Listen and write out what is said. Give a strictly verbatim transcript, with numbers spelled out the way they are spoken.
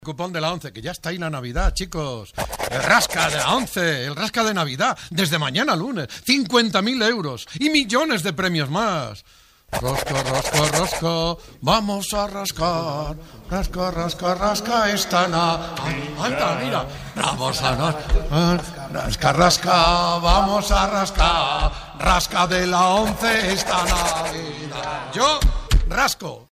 Cupón de la once, que ya está ahí la Navidad, chicos. El rasca de la once, el rasca de Navidad, desde mañana lunes. cincuenta mil euros y millones de premios más. Rosco, rosco, rosco, vamos a rascar. Rasca, rasca, rasca esta na... ¡Anda, mira! Vamos a rascar. Rasca, rasca, vamos a rascar. Rasca de la once esta Navidad. Yo rasco.